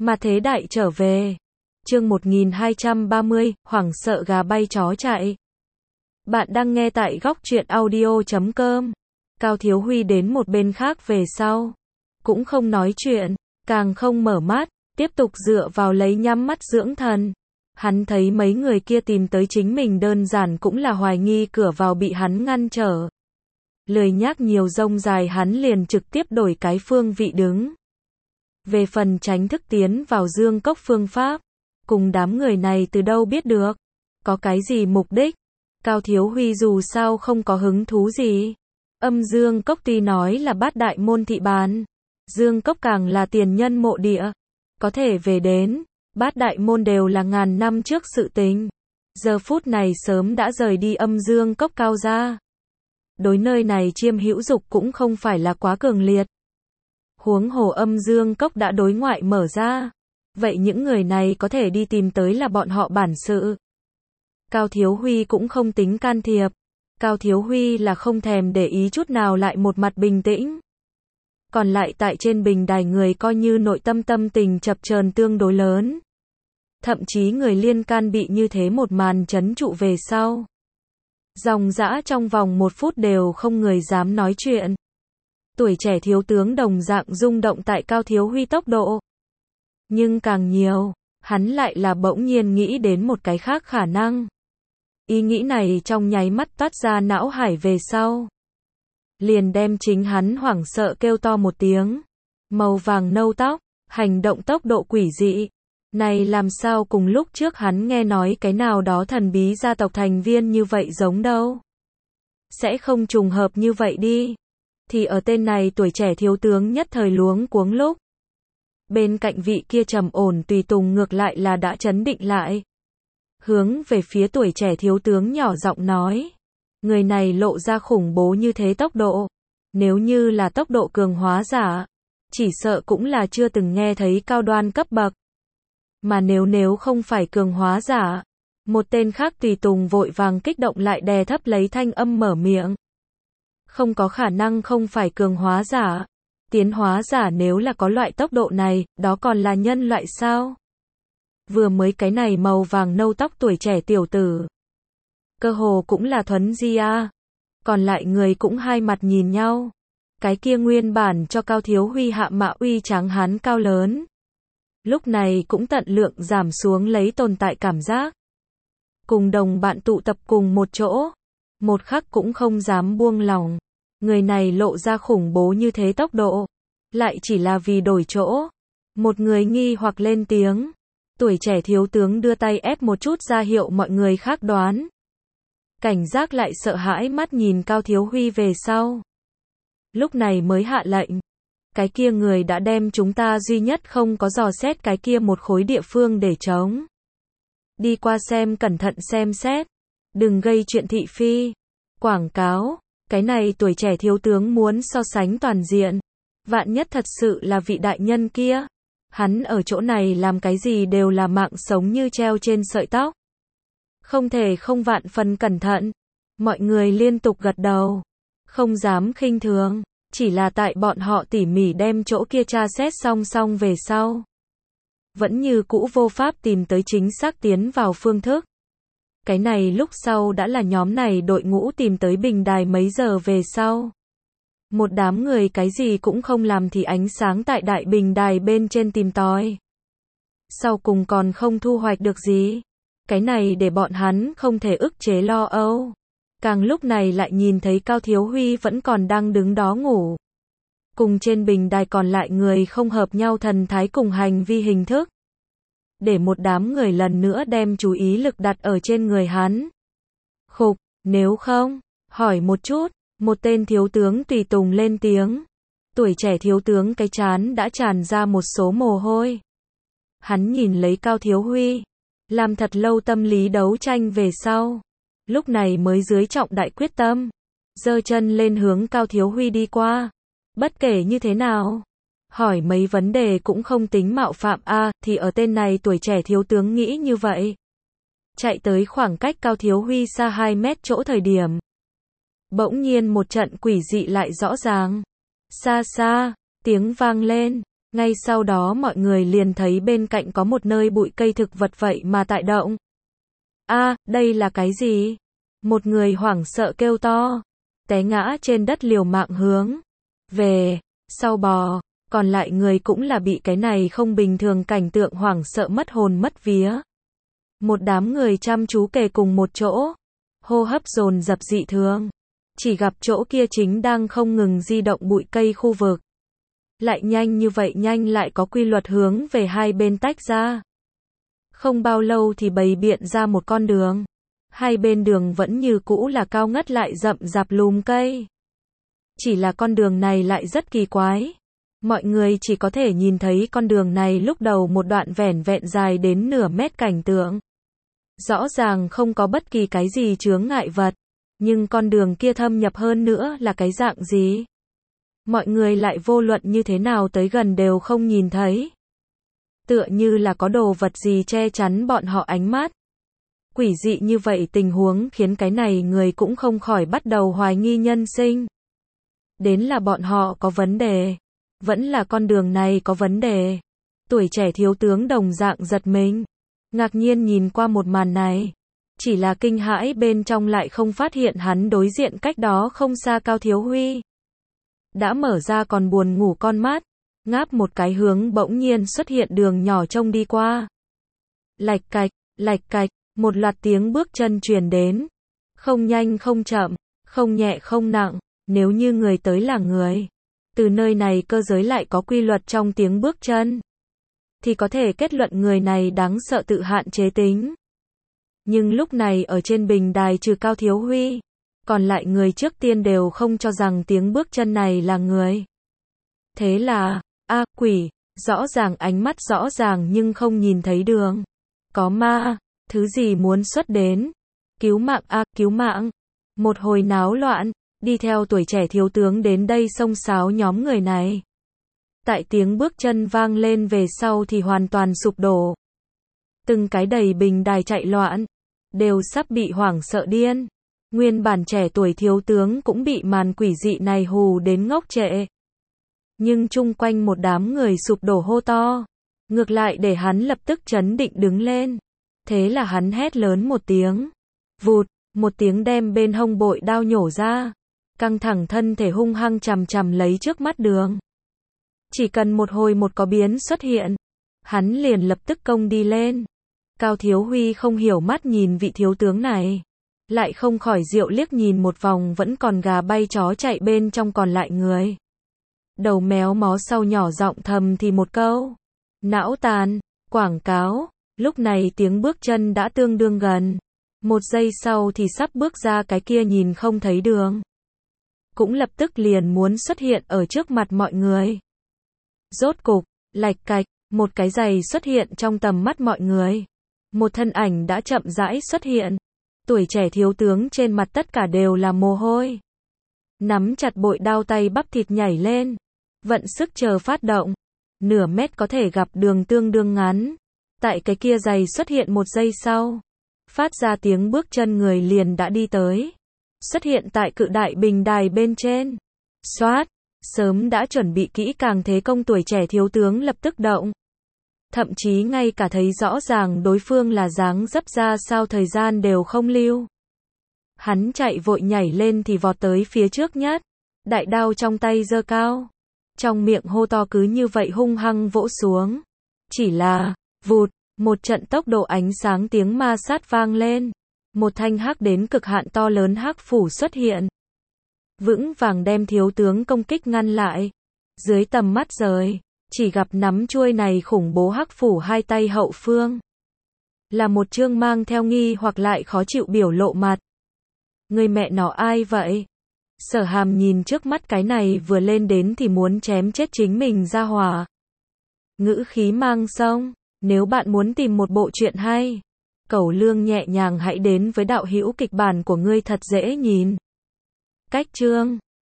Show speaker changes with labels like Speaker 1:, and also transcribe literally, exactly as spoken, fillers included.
Speaker 1: Mà thế đại trở về. Chương một nghìn hai trăm ba mươi, hoảng sợ gà bay chó chạy. Bạn đang nghe tại góc truyện audio chấm com. Cao Thiếu Huy đến một bên khác về sau. Cũng không nói chuyện, càng không mở mắt, tiếp tục dựa vào lấy nhắm mắt dưỡng thần. Hắn thấy mấy người kia tìm tới chính mình đơn giản cũng là hoài nghi cửa vào bị hắn ngăn trở. Lười nhác nhiều rông dài hắn liền trực tiếp đổi cái phương vị đứng. Về phần tránh thức tiến vào dương cốc phương pháp, cùng đám người này từ đâu biết được, có cái gì mục đích, Cao Thiếu Huy dù sao không có hứng thú gì. Âm dương cốc tuy nói là bát đại môn thị bàn, dương cốc càng là tiền nhân mộ địa, có thể về đến, bát đại môn đều là ngàn năm trước sự tình. Giờ phút này sớm đã rời đi âm dương cốc Cao gia. Đối nơi này chiêm hữu dục cũng không phải là quá cường liệt. Huống hồ âm dương cốc đã đối ngoại mở ra. Vậy những người này có thể đi tìm tới là bọn họ bản sự. Cao Thiếu Huy cũng không tính can thiệp. Cao Thiếu Huy là không thèm để ý chút nào, lại một mặt bình tĩnh. Còn lại tại trên bình đài người coi như nội tâm tâm tình chập chờn tương đối lớn. Thậm chí người liên can bị như thế một màn chấn trụ về sau. Dòng dã trong vòng một phút đều không người dám nói chuyện. Tuổi trẻ thiếu tướng đồng dạng rung động tại Cao Thiếu Huy tốc độ. Nhưng càng nhiều, hắn lại là bỗng nhiên nghĩ đến một cái khác khả năng. Ý nghĩ này trong nháy mắt toát ra não hải về sau. Liền đem chính hắn hoảng sợ kêu to một tiếng. Màu vàng nâu tóc, hành động tốc độ quỷ dị. Này làm sao cùng lúc trước hắn nghe nói cái nào đó thần bí gia tộc thành viên như vậy giống đâu. Sẽ không trùng hợp như vậy đi. Thì ở tên này tuổi trẻ thiếu tướng nhất thời luống cuống lúc. Bên cạnh vị kia trầm ổn tùy tùng ngược lại là đã chấn định lại. Hướng về phía tuổi trẻ thiếu tướng nhỏ giọng nói. Người này lộ ra khủng bố như thế tốc độ. Nếu như là tốc độ cường hóa giả, chỉ sợ cũng là chưa từng nghe thấy cao đoan cấp bậc. Mà nếu nếu không phải cường hóa giả, một tên khác tùy tùng vội vàng kích động lại đè thấp lấy thanh âm mở miệng. Không có khả năng không phải cường hóa giả. Tiến hóa giả nếu là có loại tốc độ này, đó còn là nhân loại sao? Vừa mới cái này màu vàng nâu tóc tuổi trẻ tiểu tử. Cơ hồ cũng là thuấn di a. Còn lại người cũng hai mặt nhìn nhau. Cái kia nguyên bản cho Cao Thiếu Huy hạ mạ uy tráng hán cao lớn. Lúc này cũng tận lượng giảm xuống lấy tồn tại cảm giác. Cùng đồng bạn tụ tập cùng một chỗ. Một khắc cũng không dám buông lòng. Người này lộ ra khủng bố như thế tốc độ. Lại chỉ là vì đổi chỗ. Một người nghi hoặc lên tiếng. Tuổi trẻ thiếu tướng đưa tay ép một chút ra hiệu mọi người khác đoán. Cảnh giác lại sợ hãi mắt nhìn Cao Thiếu Huy về sau. Lúc này mới hạ lệnh. Cái kia người đã đem chúng ta duy nhất không có dò xét cái kia một khối địa phương để chống. Đi qua xem cẩn thận xem xét. Đừng gây chuyện thị phi. Quảng cáo. Cái này tuổi trẻ thiếu tướng muốn so sánh toàn diện. Vạn nhất thật sự là vị đại nhân kia. Hắn ở chỗ này làm cái gì đều là mạng sống như treo trên sợi tóc. Không thể không vạn phần cẩn thận. Mọi người liên tục gật đầu. Không dám khinh thường. Chỉ là tại bọn họ tỉ mỉ đem chỗ kia tra xét song song về sau. Vẫn như cũ vô pháp tìm tới chính xác tiến vào phương thức. Cái này lúc sau đã là nhóm này đội ngũ tìm tới bình đài mấy giờ về sau. Một đám người cái gì cũng không làm thì ánh sáng tại đại bình đài bên trên tìm tòi. Sau cùng còn không thu hoạch được gì. Cái này để bọn hắn không thể ức chế lo âu. Càng lúc này lại nhìn thấy Cao Thiếu Huy vẫn còn đang đứng đó ngủ. Cùng trên bình đài còn lại người không hợp nhau thần thái cùng hành vi hình thức. Để một đám người lần nữa đem chú ý lực đặt ở trên người hắn. Khục, nếu không, hỏi một chút, một tên thiếu tướng tùy tùng lên tiếng. Tuổi trẻ thiếu tướng cái trán đã tràn ra một số mồ hôi. Hắn nhìn lấy Cao Thiếu Huy, làm thật lâu tâm lý đấu tranh về sau. Lúc này mới dưới trọng đại quyết tâm, giơ chân lên hướng Cao Thiếu Huy đi qua. Bất kể như thế nào, hỏi mấy vấn đề cũng không tính mạo phạm a, thì ở tên này tuổi trẻ thiếu tướng nghĩ như vậy. Chạy tới khoảng cách Cao Thiếu Huy xa hai mét chỗ thời điểm. Bỗng nhiên một trận quỷ dị lại rõ ràng. Xa xa, tiếng vang lên, Ngay sau đó mọi người liền thấy bên cạnh có một nơi bụi cây thực vật vậy mà tại động. A, đây là cái gì? Một người hoảng sợ kêu to, té ngã trên đất liều mạng hướng về sau bò, còn lại người cũng là bị cái này không bình thường cảnh tượng hoảng sợ mất hồn mất vía. Một đám người chăm chú kề cùng một chỗ, hô hấp dồn dập dị thường, chỉ gặp chỗ kia chính đang không ngừng di động bụi cây khu vực. Lại nhanh như vậy, nhanh lại có quy luật hướng về hai bên tách ra. Không bao lâu thì bày biện ra một con đường. Hai bên đường vẫn như cũ là cao ngất lại rậm rạp lùm cây. Chỉ là con đường này lại rất kỳ quái. Mọi người chỉ có thể nhìn thấy con đường này lúc đầu một đoạn vẻn vẹn dài đến nửa mét cảnh tượng. Rõ ràng không có bất kỳ cái gì chướng ngại vật. Nhưng con đường kia thâm nhập hơn nữa là cái dạng gì? Mọi người lại vô luận như thế nào tới gần đều không nhìn thấy. Tựa như là có đồ vật gì che chắn bọn họ ánh mắt. Quỷ dị như vậy tình huống khiến cái này người cũng không khỏi bắt đầu hoài nghi nhân sinh. Đến là bọn họ có vấn đề. Vẫn là con đường này có vấn đề. Tuổi trẻ thiếu tướng đồng dạng giật mình. Ngạc nhiên nhìn qua một màn này. Chỉ là kinh hãi bên trong lại không phát hiện hắn đối diện cách đó không xa Cao Thiếu Huy. Đã mở ra còn buồn ngủ con mắt. Ngáp một cái hướng bỗng nhiên xuất hiện đường nhỏ trông đi qua. Lạch cạch, lạch cạch, một loạt tiếng bước chân truyền đến. Không nhanh không chậm, không nhẹ không nặng, nếu như người tới là người. Từ nơi này cơ giới lại có quy luật trong tiếng bước chân. Thì có thể kết luận người này đáng sợ tự hạn chế tính. Nhưng lúc này ở trên bình đài trừ Cao Thiếu Huy, còn lại người trước tiên đều không cho rằng tiếng bước chân này là người. Thế là, a quỷ, rõ ràng ánh mắt rõ ràng nhưng không nhìn thấy đường. Có ma, thứ gì muốn xuất đến. Cứu mạng a cứu mạng. Một hồi náo loạn, đi theo tuổi trẻ thiếu tướng đến đây xông xáo nhóm người này. Tại tiếng bước chân vang lên về sau thì hoàn toàn sụp đổ. Từng cái đầy bình đài chạy loạn, đều sắp bị hoảng sợ điên. Nguyên bản trẻ tuổi thiếu tướng cũng bị màn quỷ dị này hù đến ngốc trệ. Nhưng chung quanh một đám người sụp đổ hô to. Ngược lại để hắn lập tức trấn định đứng lên. Thế là hắn hét lớn một tiếng. Vụt, một tiếng đem bên hông bội đao nhổ ra. Căng thẳng thân thể hung hăng chằm chằm lấy trước mắt đường. Chỉ cần một hồi một có biến xuất hiện. Hắn liền lập tức công đi lên. Cao Thiếu Huy không hiểu mắt nhìn vị thiếu tướng này. Lại không khỏi diệu liếc nhìn một vòng vẫn còn gà bay chó chạy bên trong còn lại người. Đầu méo mó sau nhỏ giọng thầm thì một câu. Não tàn, quảng cáo. Lúc này tiếng bước chân đã tương đương gần. Một giây sau thì sắp bước ra cái kia nhìn không thấy đường. Cũng lập tức liền muốn xuất hiện ở trước mặt mọi người. Rốt cục, lạch cạch, một cái giày xuất hiện trong tầm mắt mọi người. Một thân ảnh đã chậm rãi xuất hiện. Tuổi trẻ thiếu tướng trên mặt tất cả đều là mồ hôi. Nắm chặt bội đao tay bắp thịt nhảy lên. Vận sức chờ phát động. Nửa mét có thể gặp đường tương đương ngắn. Tại cái kia giày xuất hiện một giây sau. Phát ra tiếng bước chân người liền đã đi tới. Xuất hiện tại cự đại bình đài bên trên. Xoát, sớm đã chuẩn bị kỹ càng thế công tuổi trẻ thiếu tướng lập tức động. Thậm chí ngay cả thấy rõ ràng đối phương là dáng dấp ra sao thời gian đều không lưu. Hắn chạy vội nhảy lên thì vọt tới phía trước nhất. Đại đao trong tay giơ cao. Trong miệng hô to cứ như vậy hung hăng vỗ xuống. Chỉ là, vụt, một trận tốc độ ánh sáng tiếng ma sát vang lên. Một thanh hắc đến cực hạn to lớn hắc phủ xuất hiện. Vững vàng đem thiếu tướng công kích ngăn lại. Dưới tầm mắt rời, chỉ gặp nắm chuôi này khủng bố hắc phủ hai tay hậu phương. Là một trương mang theo nghi hoặc lại khó chịu biểu lộ mặt. Người mẹ nó ai vậy? Sở Hàm nhìn trước mắt cái này vừa lên đến thì muốn chém chết chính mình ra hỏa. Ngữ khí mang sông, nếu bạn muốn tìm một bộ truyện hay, Cẩu Lương nhẹ nhàng hãy đến với đạo hữu kịch bản của ngươi thật dễ nhìn. Cách chương